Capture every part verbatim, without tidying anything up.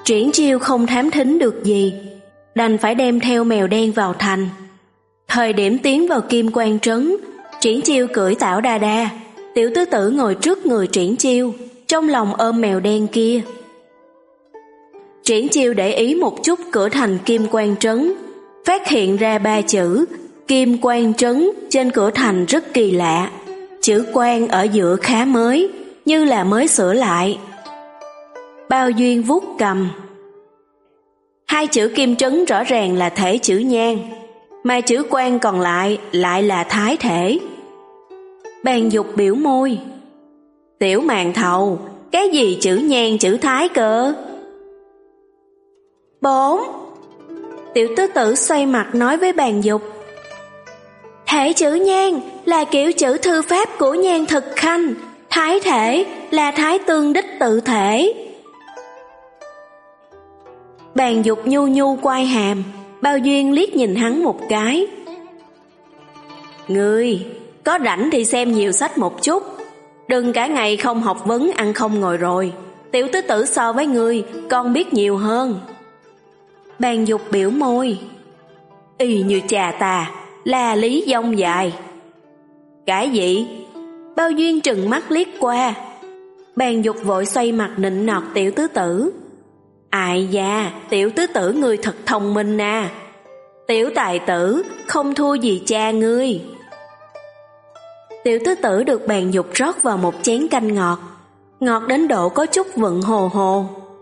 Triển Chiêu không thám thính được gì, đành phải đem theo mèo đen vào thành. Thời điểm tiến vào Kim Quan Trấn, Triển Chiêu cưỡi Tảo Đa Đa, Tiểu Tứ Tử ngồi trước người Triển Chiêu, trong lòng ôm mèo đen kia. Triển Chiêu để ý một chút cửa thành Kim Quan Trấn, phát hiện ra ba chữ Kim Quan Trấn trên cửa thành rất kỳ lạ. Chữ quan ở giữa khá mới, như là mới sửa lại. Bao Duyên vuốt cầm. Hai chữ Kim Trấn rõ ràng là thể chữ nhang, mà chữ quan còn lại lại là thái thể. Bàn Dục biểu môi. Tiểu màn thầu, cái gì chữ nhang chữ thái cơ? Bốn. Tiểu Tứ Tử xoay mặt nói với Bàn Dục. Thể chữ nhang là kiểu chữ thư pháp của Nhan Thực Khanh, thái thể là thái tương đích tự thể. Bàn Dục nhu nhu quay hàm, Bao Duyên liếc nhìn hắn một cái. Ngươi, có rảnh thì xem nhiều sách một chút, đừng cả ngày không học vấn ăn không ngồi rồi. Tiểu Tứ Tử so với ngươi còn biết nhiều hơn. Bàn Dục biểu môi. Y như cha ta, là lý dông dài. Cái gì? Bao Duyên trừng mắt liếc qua. Bàn Dục vội xoay mặt nịnh nọt Tiểu Tứ Tử. Ai da, Tiểu Tứ Tử ngươi thật thông minh à. Tiểu tài tử không thua gì cha ngươi. Tiểu Tứ Tử được Bàn Dục rót vào một chén canh ngọt, ngọt đến độ có chút vựng hồ hồ.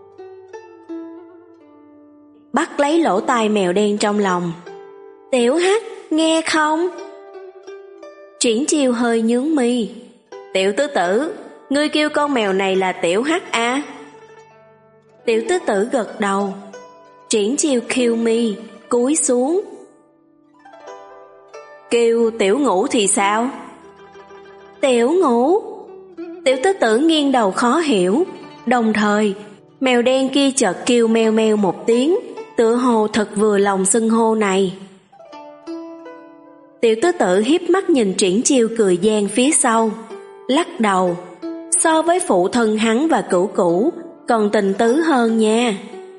Bắt lấy lỗ tai mèo đen trong lòng. Tiểu Hắc, nghe không? Triển Chiêu hơi nhướng mi. Tiểu Tứ Tử, ngươi kêu con mèo này là Tiểu Hắc à? Tiểu Tứ Tử gật đầu. Triển Chiêu khiêu mi, cúi xuống. Kêu Tiểu Ngũ thì sao? Tiểu Ngũ? Tiểu Tứ Tử nghiêng đầu khó hiểu. Đồng thời, mèo đen kia chợt kêu meo meo một tiếng, tựa hồ thật vừa lòng xưng hô này. Tiểu Tứ Tử hiếp mắt nhìn Triển Chiêu cười gian phía sau, lắc đầu. So với phụ thân hắn và Cửu Cửu còn tình tứ hơn nha.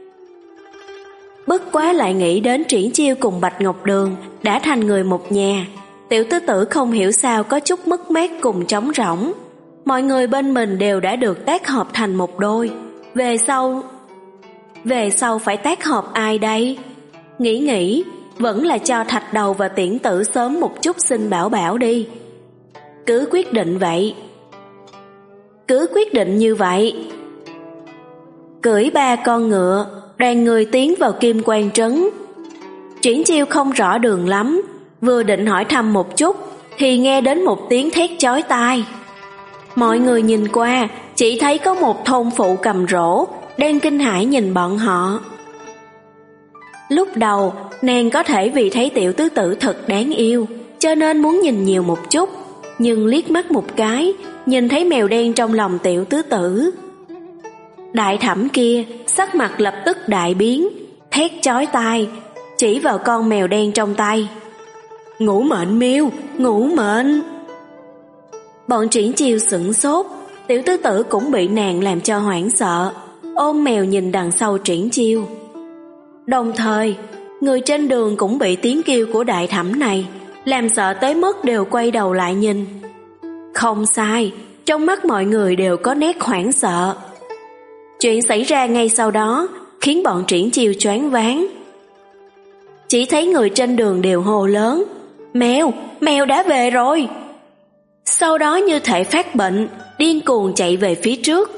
Bất quá lại nghĩ đến Triển Chiêu cùng Bạch Ngọc Đường đã thành người một nhà, Tiểu Tứ Tử không hiểu sao có chút mất mát cùng trống rỗng. Mọi người bên mình đều đã được tác hợp thành một đôi, về sau Về sau phải tác hợp ai đây? Nghĩ nghĩ, vẫn là cho Thạch Đầu và Tiễn Tử sớm một chút sinh bảo bảo đi. Cứ quyết định vậy. Cứ quyết định như vậy. Cưỡi ba con ngựa, đoàn người tiến vào Kim Quan Trấn. Triển Chiêu không rõ đường lắm, vừa định hỏi thăm một chút thì nghe đến một tiếng thét chói tai. Mọi người nhìn qua, chỉ thấy có một thôn phụ cầm rổ đang kinh hãi nhìn bọn họ. Lúc đầu, nàng có thể vì thấy Tiểu Tứ Tử thật đáng yêu, cho nên muốn nhìn nhiều một chút, nhưng liếc mắt một cái, nhìn thấy mèo đen trong lòng Tiểu Tứ Tử. Đại Thẩm kia, sắc mặt lập tức đại biến, thét chói tai, chỉ vào con mèo đen trong tay. Ngũ mệnh miêu, ngũ mệnh. Bọn Triển Chiêu sửng sốt, Tiểu Tứ Tử cũng bị nàng làm cho hoảng sợ, ôm mèo nhìn đằng sau Triển Chiêu. Đồng thời, người trên đường cũng bị tiếng kêu của Đại Thẩm này làm sợ tới mức đều quay đầu lại nhìn. Không sai, trong mắt mọi người đều có nét hoảng sợ. Chuyện xảy ra ngay sau đó khiến bọn Triển Chiêu choáng váng. Chỉ thấy người trên đường đều hô lớn, mèo, mèo đã về rồi. Sau đó như thể phát bệnh, điên cuồng chạy về phía trước.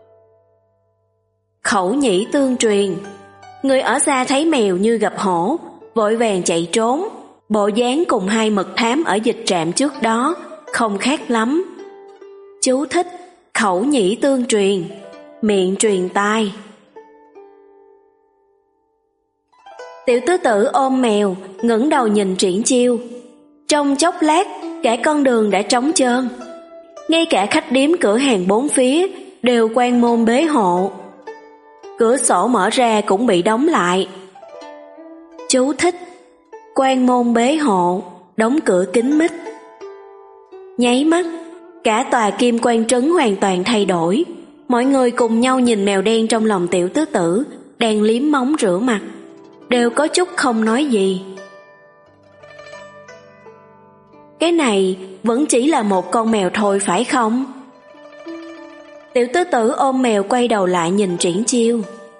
Khẩu nhĩ tương truyền. Người ở xa thấy mèo như gặp hổ, vội vàng chạy trốn. Bộ dáng cùng hai mật thám ở dịch trạm trước đó không khác lắm. Chú thích: khẩu nhĩ tương truyền, miệng truyền tai. Tiểu Tứ Tử ôm mèo, ngẩng đầu nhìn Triển Chiêu. Trong chốc lát, cả con đường đã trống trơn. Ngay cả khách điếm cửa hàng bốn phía đều quan môn bế hộ. Cửa sổ mở ra cũng bị đóng lại. Chú thích: quan môn bế hộ, đóng cửa kín mít. Nháy mắt, cả tòa Kim Quan Trấn hoàn toàn thay đổi. Mọi người cùng nhau nhìn mèo đen trong lòng Tiểu Tứ Tử, đang liếm móng rửa mặt, đều có chút không nói gì. Cái này vẫn chỉ là một con mèo thôi phải không? Tiểu tứ tử ôm mèo quay đầu lại nhìn Triển Chiêu.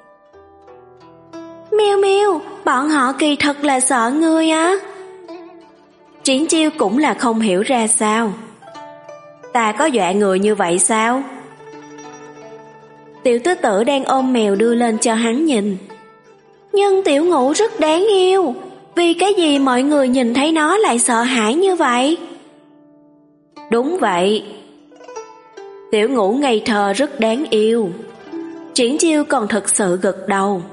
Mèo mèo, bọn họ kỳ thật là sợ ngươi á. Triển Chiêu cũng là không hiểu ra sao. Ta có dọa người như vậy sao? Tiểu tứ tử đang ôm mèo đưa lên cho hắn nhìn. Nhưng tiểu ngũ rất đáng yêu, vì cái gì mọi người nhìn thấy nó lại sợ hãi như vậy? Đúng vậy. Tiểu ngũ ngây thơ rất đáng yêu. Triển Chiêu còn thực sự gật đầu.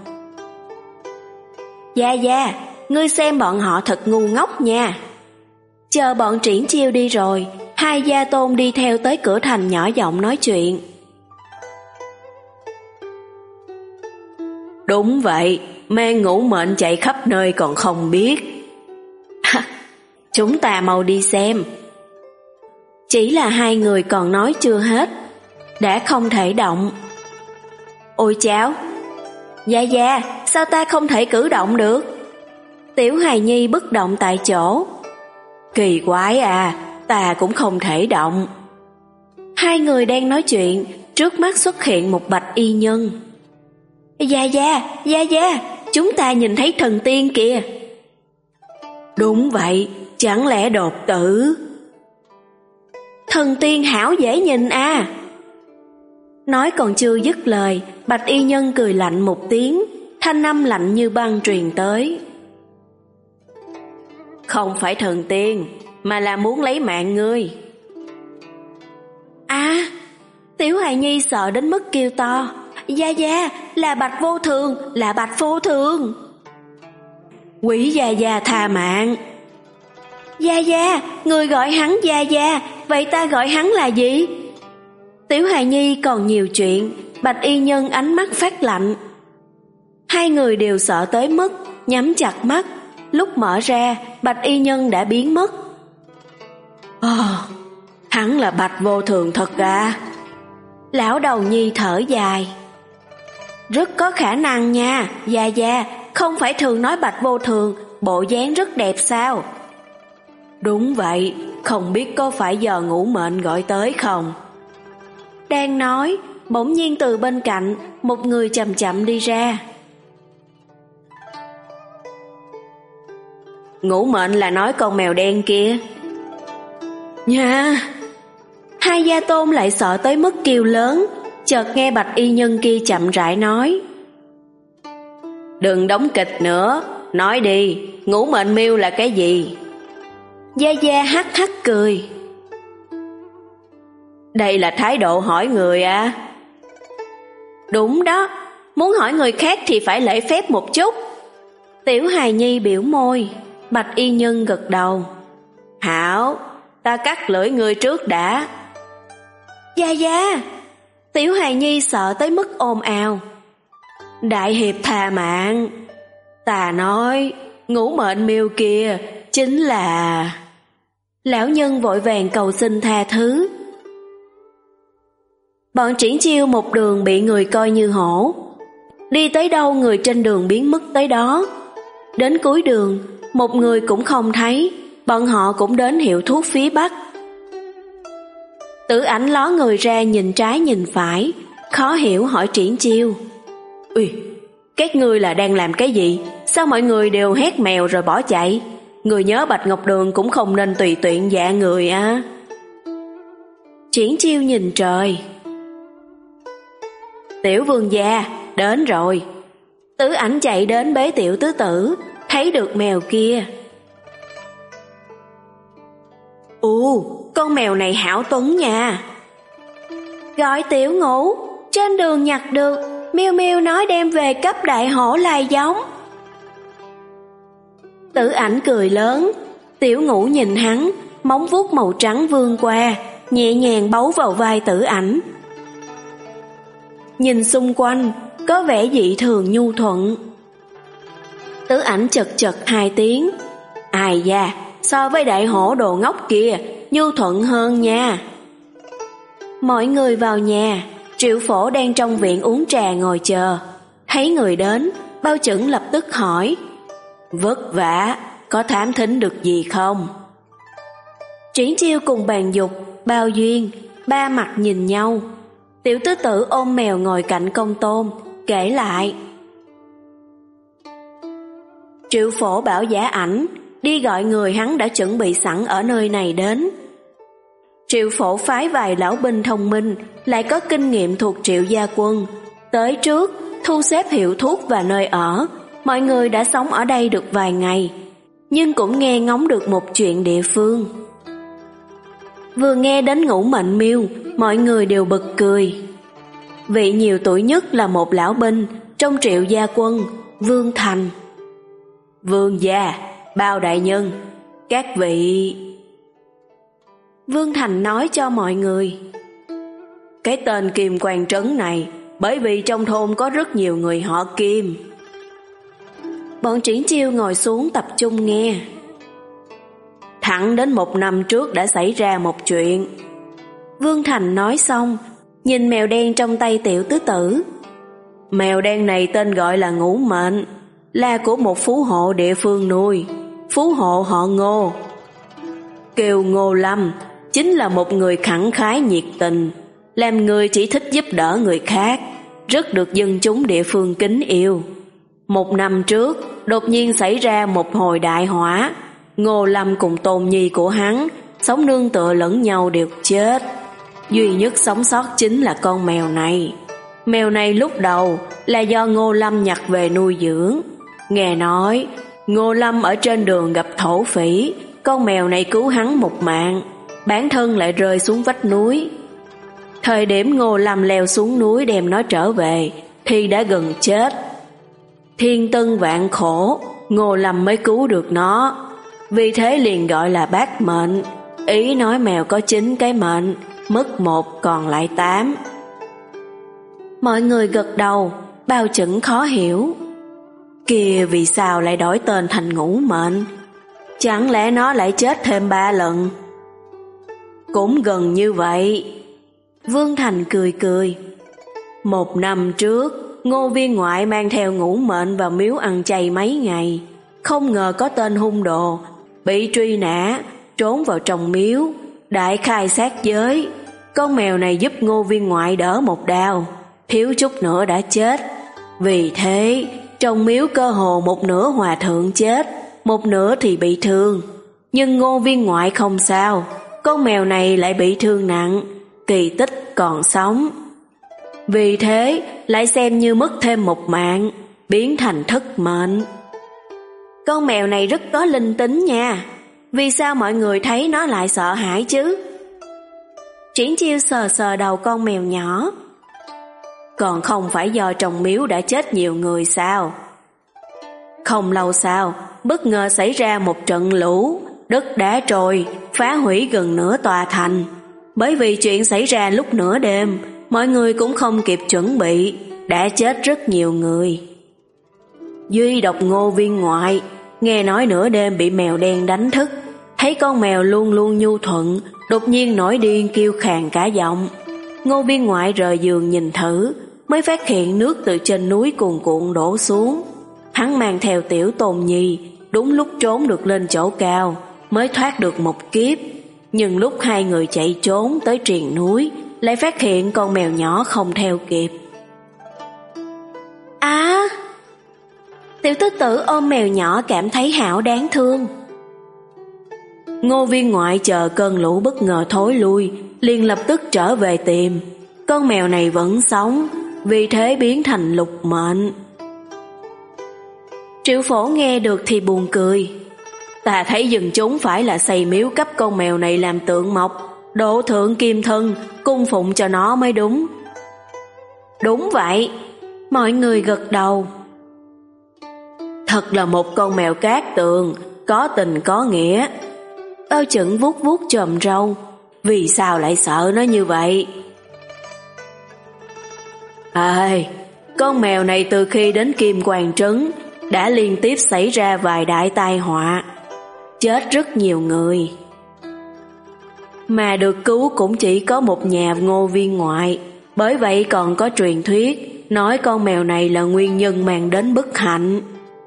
Gia Gia, ngươi xem bọn họ thật ngu ngốc nha. Chờ bọn Triển Chiêu đi rồi, hai gia tôn đi theo tới cửa thành nhỏ giọng nói chuyện. Đúng vậy, mang ngũ mệnh chạy khắp nơi còn không biết. Chúng ta mau đi xem. Chỉ là hai người còn nói chưa hết, đã không thể động. Ôi cháu, Gia Gia, sao ta không thể cử động được? Tiểu hài nhi bất động tại chỗ. Kỳ quái à, ta cũng không thể động. Hai người đang nói chuyện, trước mắt xuất hiện một bạch y nhân. Gia Gia, Gia Gia, chúng ta nhìn thấy thần tiên kìa. Đúng vậy, chẳng lẽ đột tử? Thần tiên hảo dễ nhìn à. Nói còn chưa dứt lời, bạch y nhân cười lạnh một tiếng, thanh âm lạnh như băng truyền tới. Không phải thần tiên, mà là muốn lấy mạng ngươi. À, tiểu hài nhi sợ đến mức kêu to. Gia Gia, là Bạch Vô Thường, là Bạch Vô Thường. Quỷ Gia Gia tha mạng. Gia Gia, người gọi hắn Gia Gia, vậy ta gọi hắn là gì? Tiểu hài nhi còn nhiều chuyện, bạch y nhân ánh mắt phát lạnh. Hai người đều sợ tới mức nhắm chặt mắt, lúc mở ra, bạch y nhân đã biến mất. Ồ, oh, hắn là Bạch Vô Thường thật à? Lão đầu nhi thở dài. Rất có khả năng nha, Gia Gia, không phải thường nói Bạch Vô Thường, bộ dáng rất đẹp sao? Đúng vậy, không biết có phải giờ ngũ mệnh gọi tới không? Đang nói, bỗng nhiên từ bên cạnh, một người chậm chậm đi ra. Ngũ mệnh là nói con mèo đen kia. Nha! Hai gia tôn lại sợ tới mức kêu lớn, chợt nghe bạch y nhân kia chậm rãi nói. Đừng đóng kịch nữa, nói đi, ngũ mệnh miêu là cái gì? Gia Gia hắc hắc cười. Đây là thái độ hỏi người à? Đúng đó, muốn hỏi người khác thì phải lễ phép một chút. Tiểu hài nhi biểu môi, bạch y nhân gật đầu. Hảo, ta cắt lưỡi người trước đã. Gia Gia! Tiểu hài nhi sợ tới mức ồn ào. Đại hiệp tha mạng. Ta nói, ngũ mệnh miêu kia chính là... Lão nhân vội vàng cầu xin tha thứ. Bọn Triển Chiêu một đường bị người coi như hổ. Đi tới đâu người trên đường biến mất tới đó. Đến cuối đường, một người cũng không thấy. Bọn họ cũng đến hiệu thuốc phía Bắc. Tử Ảnh ló người ra nhìn trái nhìn phải, khó hiểu hỏi Triển Chiêu. Ui, các ngươi là đang làm cái gì? Sao mọi người đều hét mèo rồi bỏ chạy? Người nhớ Bạch Ngọc Đường cũng không nên tùy tiện dạ người à. Triển Chiêu nhìn trời. Tiểu vương gia, đến rồi. Tử Ảnh chạy đến bế tiểu tứ tử, thấy được mèo kia. Ồ, con mèo này hảo tuấn nha. Gọi tiểu ngũ, trên đường nhặt được, Miêu Miêu nói đem về cấp đại hổ lai giống. Tử Ảnh cười lớn, tiểu ngũ nhìn hắn, móng vuốt màu trắng vươn qua, nhẹ nhàng bấu vào vai Tử Ảnh. Nhìn xung quanh, có vẻ dị thường nhu thuận. Tử Ảnh chật chật hai tiếng. Ai da, so với đại hổ đồ ngốc kia, nhu thuận hơn nha. Mọi người vào nhà, Triệu Phổ đang trong viện uống trà ngồi chờ. Thấy người đến, Bao Chững lập tức hỏi: Vất vả, có thám thính được gì không? Triển Chiêu cùng Bàn Dục, Bao Duyên, ba mặt nhìn nhau. Tiểu tứ tử ôm mèo ngồi cạnh Công Tôn, kể lại. Triệu Phổ bảo Giả Ảnh đi gọi người hắn đã chuẩn bị sẵn ở nơi này đến. Triệu Phổ phái vài lão binh thông minh, lại có kinh nghiệm thuộc Triệu gia quân, tới trước thu xếp hiệu thuốc và nơi ở. Mọi người đã sống ở đây được vài ngày, nhưng cũng nghe ngóng được một chuyện địa phương. Vừa nghe đến Ngũ Mệnh Miêu, mọi người đều bật cười. Vị nhiều tuổi nhất là một lão binh trong Triệu gia quân, Vương Thành. Vương gia, Bao đại nhân, các vị... Vương Thành nói cho mọi người. Cái tên Kim Quan Trấn này, bởi vì trong thôn có rất nhiều người họ Kim. Bọn Triển Chiêu ngồi xuống tập trung nghe. Thẳng đến một năm trước đã xảy ra một chuyện. Vương Thành nói xong, nhìn mèo đen trong tay tiểu tứ tử. Mèo đen này tên gọi là Ngũ Mệnh, là của một phú hộ địa phương nuôi, phú hộ họ Ngô. Kêu Ngô Lâm, chính là một người khẳng khái nhiệt tình, làm người chỉ thích giúp đỡ người khác, rất được dân chúng địa phương kính yêu. Một năm trước, đột nhiên xảy ra một hồi đại hỏa, Ngô Lâm cùng Tôn Nhi của hắn, sống nương tựa lẫn nhau đều chết. Duy nhất sống sót chính là con mèo này. Mèo này lúc đầu là do Ngô Lâm nhặt về nuôi dưỡng. Nghe nói, Ngô Lâm ở trên đường gặp thổ phỉ, con mèo này cứu hắn một mạng, bản thân lại rơi xuống vách núi. Thời điểm Ngô Lâm leo xuống núi đem nó trở về, thì đã gần chết. Thiên tân vạn khổ, Ngô Lâm mới cứu được nó. Vì thế liền gọi là bát mệnh, ý nói mèo có chín cái mệnh, mất một còn lại tám. Mọi người gật đầu, Bao Chững khó hiểu. Kìa, vì sao lại đổi tên thành Ngũ Mệnh? Chẳng lẽ nó lại chết thêm ba lần? Cũng gần như vậy. Vương Thành cười cười. Một năm trước, Ngô viên ngoại mang theo Ngũ Mệnh vào miếu ăn chay mấy ngày, không ngờ có tên hung đồ, bị truy nã, trốn vào trong miếu, đại khai sát giới. Con mèo này giúp Ngô viên ngoại đỡ một đao, thiếu chút nữa đã chết. Vì thế, trong miếu cơ hồ một nửa hòa thượng chết, một nửa thì bị thương. Nhưng Ngô viên ngoại không sao, con mèo này lại bị thương nặng, kỳ tích còn sống. Vì thế, lại xem như mất thêm một mạng, biến thành thất mệnh. Con mèo này rất có linh tính nha, vì sao mọi người thấy nó lại sợ hãi chứ? Triển Chiêu sờ sờ đầu con mèo nhỏ. Còn không phải do trong miếu đã chết nhiều người sao? Không lâu sau, bất ngờ xảy ra một trận lũ, đất đá trôi, phá hủy gần nửa tòa thành. Bởi vì chuyện xảy ra lúc nửa đêm, mọi người cũng không kịp chuẩn bị, đã chết rất nhiều người. Duy độc Ngô viên ngoại, nghe nói nửa đêm bị mèo đen đánh thức, thấy con mèo luôn luôn nhu thuận, đột nhiên nổi điên kêu khàn cả giọng. Ngô viên ngoại rời giường nhìn thử, mới phát hiện nước từ trên núi cuồn cuộn đổ xuống. Hắn mang theo tiểu Tôn Nhi, đúng lúc trốn được lên chỗ cao, mới thoát được một kiếp. Nhưng lúc hai người chạy trốn tới triền núi, lại phát hiện con mèo nhỏ không theo kịp. À! Tiểu tứ tử ôm mèo nhỏ cảm thấy hảo đáng thương. Ngô viên ngoại chờ cơn lũ bất ngờ thối lui, liền lập tức trở về tìm. Con mèo này vẫn sống, vì thế biến thành lục mệnh. Triệu Phổ nghe được thì buồn cười. Ta thấy dân chúng phải là xây miếu cấp con mèo này làm tượng mộc, độ thượng kim thân, cung phụng cho nó mới đúng. Đúng vậy, mọi người gật đầu. Thật là một con mèo cát tường, có tình có nghĩa. Bao Chững vuốt vuốt chòm râu, vì sao lại sợ nó như vậy? Ê, con mèo này từ khi đến Kim Quan Trấn đã liên tiếp xảy ra vài đại tai họa, chết rất nhiều người. Mà được cứu cũng chỉ có một nhà Ngô viên ngoại, bởi vậy còn có truyền thuyết nói con mèo này là nguyên nhân mang đến bất hạnh.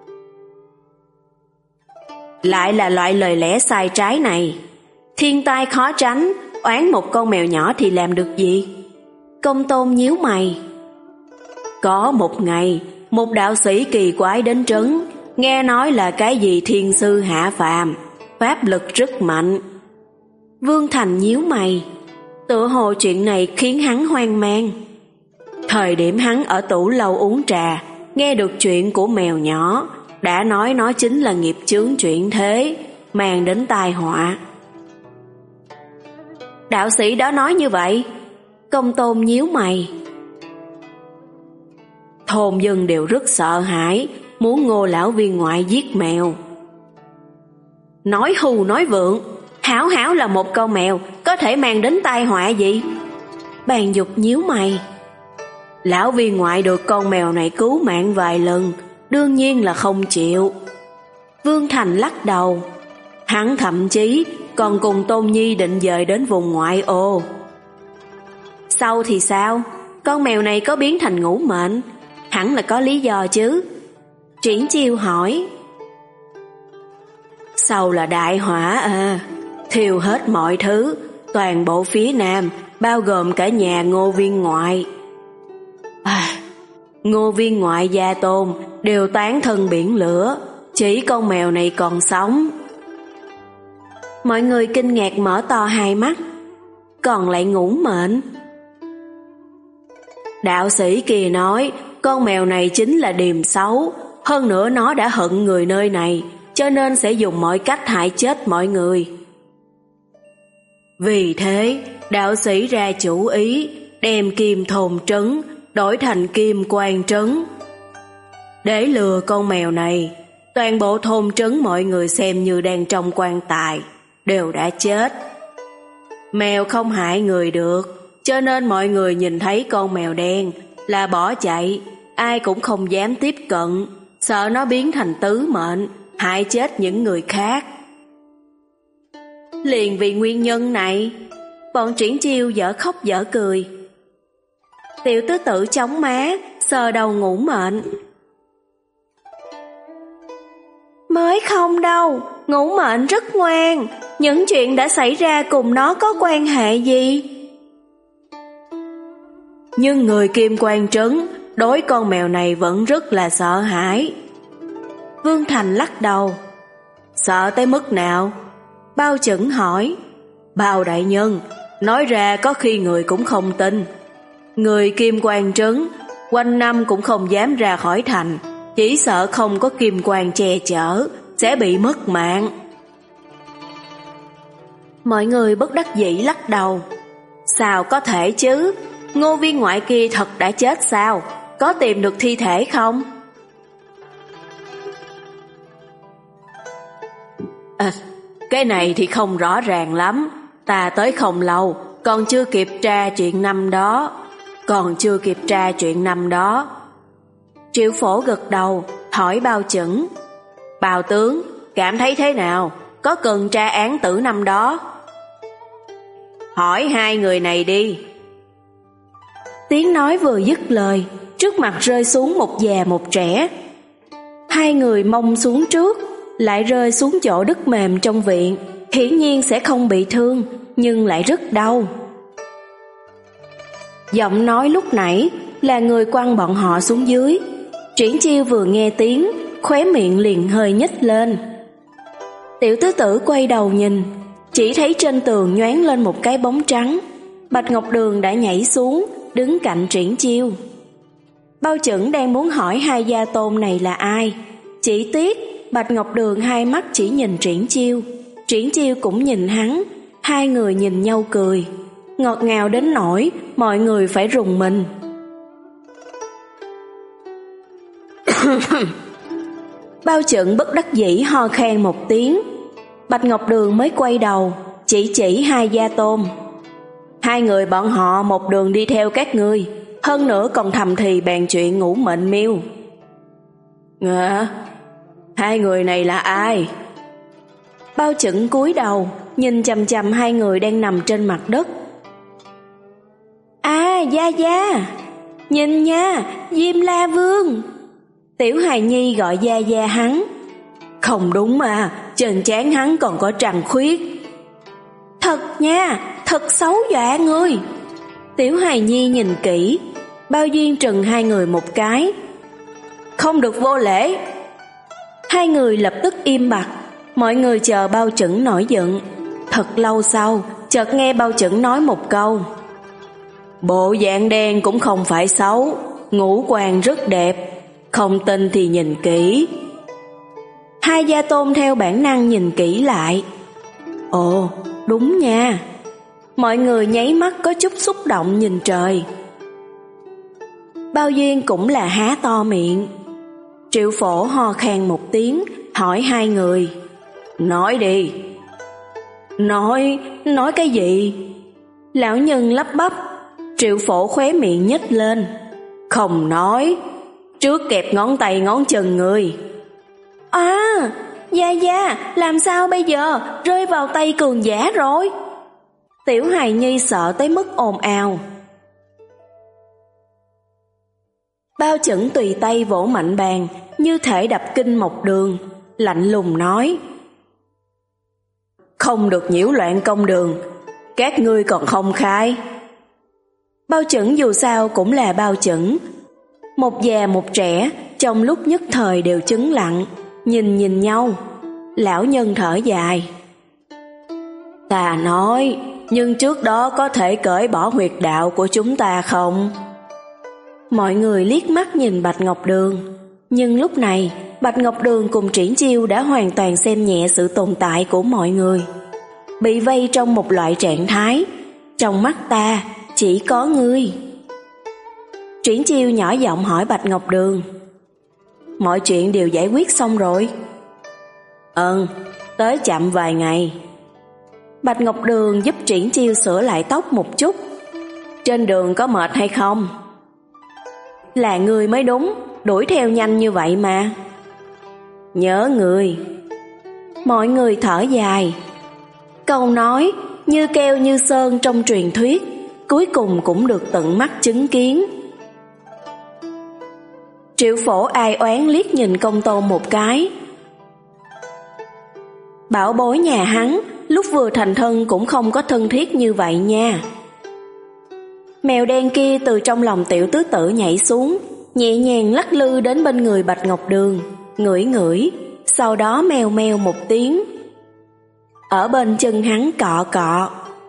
Lại là loại lời lẽ sai trái này. Thiên tai khó tránh, oán một con mèo nhỏ thì làm được gì? Công Tôn nhíu mày. Có một ngày, một đạo sĩ kỳ quái đến trấn, nghe nói là cái gì thiên sư hạ phàm, pháp lực rất mạnh. Vương Thành nhíu mày, tựa hồ chuyện này khiến hắn hoang mang. Thời điểm hắn ở tủ lâu uống trà, nghe được chuyện của mèo nhỏ, đã nói nó chính là nghiệp chướng chuyển thế, mang đến tai họa. Đạo sĩ đó nói như vậy? Công Tôn nhíu mày. Thôn dân đều rất sợ hãi, muốn Ngô lão viên ngoại giết mèo. Nói hù nói vượng, hảo hảo là một con mèo, có thể mang đến tai họa gì? Bàn Dục nhíu mày. Lão viên ngoại được con mèo này cứu mạng vài lần, đương nhiên là không chịu. Vương Thành lắc đầu. Hắn thậm chí còn cùng Tôn Nhi định dời đến vùng ngoại ô. Sau thì sao? Con mèo này có biến thành ngũ mệnh, hẳn là có lý do chứ. Triển Chiêu hỏi. Sau là đại hỏa à, thiêu hết mọi thứ, toàn bộ phía nam, bao gồm cả nhà Ngô viên ngoại. À, Ngô viên ngoại gia tôn đều tán thân biển lửa, chỉ con mèo này còn sống. Mọi người kinh ngạc mở to hai mắt. Còn lại ngũ mệnh. Đạo sĩ kia nói con mèo này chính là điềm xấu, hơn nữa nó đã hận người nơi này, cho nên sẽ dùng mọi cách hại chết mọi người. Vì thế, đạo sĩ ra chủ ý đem Kim Thôn Trấn đổi thành Kim Quan Trấn. Để lừa con mèo này, toàn bộ thôn trấn mọi người xem như đang trong quan tài, đều đã chết. Mèo không hại người được, cho nên mọi người nhìn thấy con mèo đen là bỏ chạy, ai cũng không dám tiếp cận, sợ nó biến thành tứ mệnh, hại chết những người khác. Liền vì nguyên nhân này, bọn Triển Chiêu dở khóc dở cười. Tiểu tứ tử chống má, sờ đầu ngủ mệnh. Mới không đâu, ngũ mệnh rất ngoan, những chuyện đã xảy ra cùng nó có quan hệ gì? Nhưng người Kim Quan Trấn đối con mèo này vẫn rất là sợ hãi. Vương Thành lắc đầu. Sợ tới mức nào? Bao Chẩn hỏi. Bao đại nhân, nói ra có khi người cũng không tin. Người Kim Quan Trấn quanh năm cũng không dám ra khỏi thành, chỉ sợ không có kim quan che chở sẽ bị mất mạng. Mọi người bất đắc dĩ lắc đầu. Sao có thể chứ? Ngô viên ngoại kia thật đã chết sao? Có tìm được thi thể không? À, cái này thì không rõ ràng lắm. Ta tới không lâu, còn chưa kịp tra chuyện năm đó. Còn chưa kịp tra chuyện năm đó. Triệu Phổ gật đầu, hỏi Bao Chẩn. Bao tướng, cảm thấy thế nào? Có cần tra án tử năm đó? Hỏi hai người này đi. Tiếng nói vừa dứt lời, trước mặt rơi xuống một già một trẻ. Hai người mông xuống trước, lại rơi xuống chỗ đất mềm trong viện, hiển nhiên sẽ không bị thương, nhưng lại rất đau. Giọng nói lúc nãy là người quăng bọn họ xuống dưới. Triển Chiêu vừa nghe tiếng, khóe miệng liền hơi nhếch lên. Tiểu tứ tử quay đầu nhìn, chỉ thấy trên tường nhoáng lên một cái bóng trắng. Bạch Ngọc Đường đã nhảy xuống, đứng cạnh Triển Chiêu. Bao Chẩn đang muốn hỏi hai gia tôn này là ai, chỉ tiếc Bạch Ngọc Đường hai mắt chỉ nhìn Triển Chiêu, Triển Chiêu cũng nhìn hắn, hai người nhìn nhau cười, ngọt ngào đến nỗi mọi người phải rùng mình. Bao Chẩn bất đắc dĩ ho khan một tiếng. Bạch Ngọc Đường mới quay đầu, chỉ chỉ hai gia tôn. Hai người bọn họ một đường đi theo các ngươi, hơn nữa còn thầm thì bàn chuyện ngủ mệnh miêu. Ngờ, hai người này là ai? Bao Chẩn cúi đầu, nhìn chằm chằm hai người đang nằm trên mặt đất. À, Gia Gia! nhìn nha, Diêm La Vương. Tiểu hài nhi gọi Gia Gia hắn. Không đúng mà, trên trán hắn còn có trăng khuyết. Thật nha, thật xấu dọa người. Tiểu hài nhi nhìn kỹ, Bao Duyên trừng hai người một cái. Không được vô lễ. Hai người lập tức im bặt, mọi người chờ Bao Chững nổi giận. Thật lâu sau, chợt nghe Bao Chững nói một câu. Bộ dạng đen cũng không phải xấu, ngũ quan rất đẹp, không tin thì nhìn kỹ. Hai gia tôn theo bản năng nhìn kỹ lại. Ồ, đúng nha. Mọi người nháy mắt có chút xúc động nhìn trời. Bao Duyên cũng là há to miệng. Triệu Phổ ho khan một tiếng, hỏi hai người. Nói đi. Nói, nói cái gì? Lão nhân lắp bắp. Triệu Phổ khóe miệng nhếch lên. Không nói. Trước kẹp ngón tay ngón chân người. À, Gia Gia, làm sao bây giờ? Rơi vào tay cường giả rồi. Tiểu hài nhi sợ tới mức ồn ào. Bao Chững tùy tay vỗ mạnh bàn, như thể đập kinh Mộc Đường, lạnh lùng nói. Không được nhiễu loạn công đường, các ngươi còn không khai. Bao Chững dù sao cũng là Bao Chững. Một già một trẻ, trong lúc nhất thời đều chứng lặng, nhìn nhìn nhau. Lão nhân thở dài. Ta nói, nhưng trước đó có thể cởi bỏ huyệt đạo của chúng ta không? Mọi người liếc mắt nhìn Bạch Ngọc Đường, nhưng lúc này Bạch Ngọc Đường cùng Triển Chiêu đã hoàn toàn xem nhẹ sự tồn tại của mọi người, bị vây trong một loại trạng thái. Trong mắt ta chỉ có ngươi. Triển Chiêu nhỏ giọng hỏi Bạch Ngọc Đường. Mọi chuyện đều giải quyết xong rồi? Ừ, tới chậm vài ngày. Bạch Ngọc Đường giúp Triển Chiêu sửa lại tóc một chút. Trên đường có mệt hay không? Là người mới đúng, đuổi theo nhanh như vậy mà. Nhớ người. Mọi người thở dài. Câu nói như keo như sơn trong truyền thuyết, cuối cùng cũng được tận mắt chứng kiến. Triệu Phổ ai oán liếc nhìn Công Tôn một cái. Bảo bối nhà hắn lúc vừa thành thân cũng không có thân thiết như vậy nha. Mèo đen kia từ trong lòng Tiểu Tứ Tử nhảy xuống, nhẹ nhàng lắc lư đến bên người Bạch Ngọc Đường, ngửi ngửi, sau đó meo meo một tiếng. Ở bên chân hắn cọ cọ.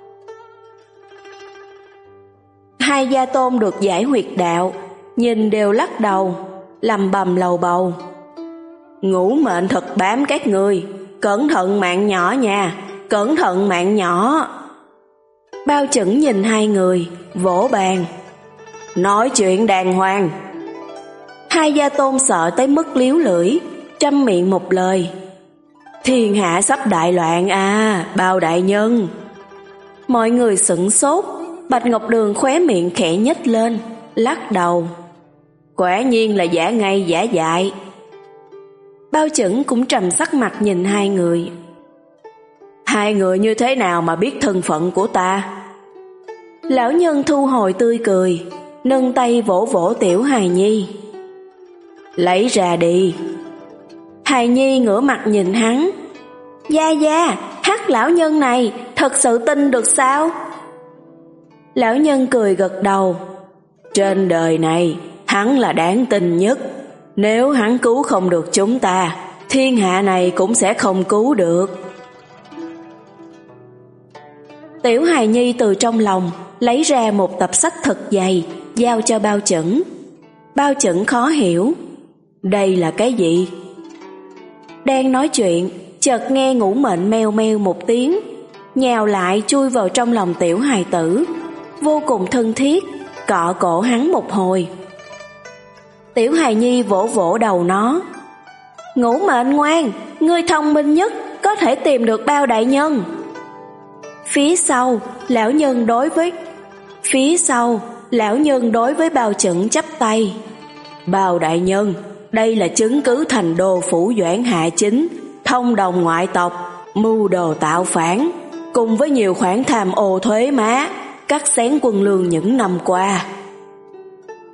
Hai gia tôn được giải huyệt đạo, nhìn đều lắc đầu, lầm bầm lầu bầu. Ngũ mệnh thật bám các người, cẩn thận mạng nhỏ nha, cẩn thận mạng nhỏ. Bao Chững nhìn hai người, vỗ bàn. Nói chuyện đàng hoàng. Hai gia tôn sợ tới mức liếu lưỡi, trăm miệng một lời. Thiên hạ sắp đại loạn à, Bao đại nhân. Mọi người sửng sốt. Bạch Ngọc Đường khóe miệng khẽ nhếch lên, lắc đầu. Quả nhiên là giả ngây giả dại. Bao Chững cũng trầm sắc mặt nhìn hai người. Hai người như thế nào mà biết thân phận của ta? Lão nhân thu hồi tươi cười, nâng tay vỗ vỗ Tiểu hài nhi. Lấy ra đi. Hài nhi ngửa mặt nhìn hắn. Gia Gia, Hắc lão nhân này thật sự tin được sao? Lão nhân cười gật đầu. Trên đời này hắn là đáng tin nhất. Nếu hắn cứu không được chúng ta, thiên hạ này cũng sẽ không cứu được. Tiểu hài nhi từ trong lòng lấy ra một tập sách thật dày, giao cho Bao Chững. Bao Chững khó hiểu. Đây là cái gì? Đang nói chuyện, chợt nghe Ngũ Mệnh meo meo một tiếng, nhào lại chui vào trong lòng tiểu hài tử, vô cùng thân thiết, cọ cổ hắn một hồi. Tiểu hài nhi vỗ vỗ đầu nó. Ngũ Mệnh ngoan, ngươi thông minh nhất, có thể tìm được Bao đại nhân. Phía sau, lão nhân đối với Phía sau, lão nhân đối với Bao Chững chắp tay. Bao đại nhân, đây là chứng cứ thành đô phủ Doãn Hạ Chính, thông đồng ngoại tộc, mưu đồ tạo phản, cùng với nhiều khoản tham ô thuế má, cắt xén quân lương những năm qua.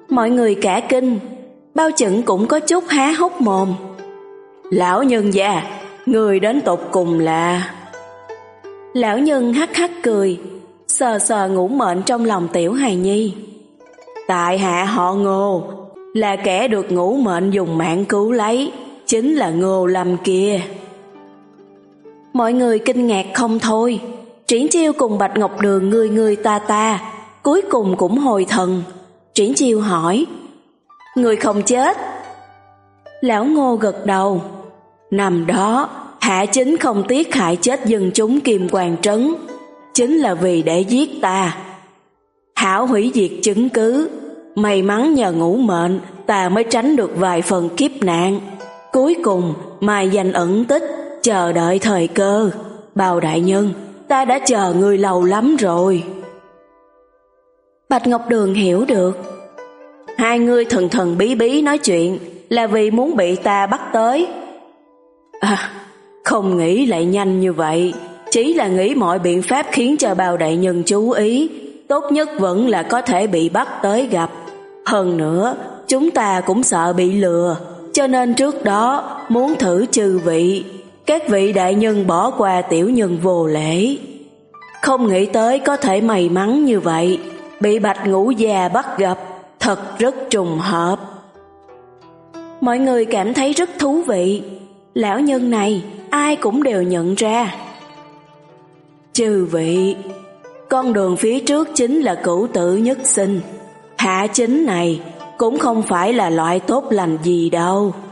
Mọi người cả kinh, Bao Chững cũng có chút há hốc mồm. Lão nhân gia, người đến tột cùng là... Lão nhân hắc hắc cười, sờ sờ ngủ mệnh trong lòng tiểu hài nhi. Tại hạ họ Ngô, là kẻ được ngũ mệnh dùng mạng cứu lấy, chính là Ngô Lâm kia. Mọi người kinh ngạc không thôi. Triển Chiêu cùng Bạch Ngọc Đường người người ta ta, cuối cùng cũng hồi thần. Triển Chiêu hỏi, người không chết? Lão Ngô gật đầu. Năm đó hạ chính không tiếc hại chết dân chúng Kim Quang Trấn, chính là vì để giết ta. Hảo hủy diệt chứng cứ, may mắn nhờ ngũ mệnh ta mới tránh được vài phần kiếp nạn. Cuối cùng mai danh ẩn tích, chờ đợi thời cơ. Bao đại nhân, ta đã chờ người lâu lắm rồi. Bạch Ngọc Đường hiểu được. Hai người thần thần bí bí nói chuyện là vì muốn bị ta bắt tới. À, không nghĩ lại nhanh như vậy, chỉ là nghĩ mọi biện pháp khiến cho Bao đại nhân chú ý, tốt nhất vẫn là có thể bị bắt tới gặp. Hơn nữa, chúng ta cũng sợ bị lừa, cho nên trước đó muốn thử chư vị. Các vị đại nhân bỏ qua tiểu nhân vô lễ. Không nghĩ tới có thể may mắn như vậy, bị Bạch Ngũ Gia bắt gặp, thật rất trùng hợp. Mọi người cảm thấy rất thú vị. Lão nhân này ai cũng đều nhận ra. Chư vị, con đường phía trước chính là cửu tử nhất sinh. Hạ chính này cũng không phải là loại tốt lành gì đâu.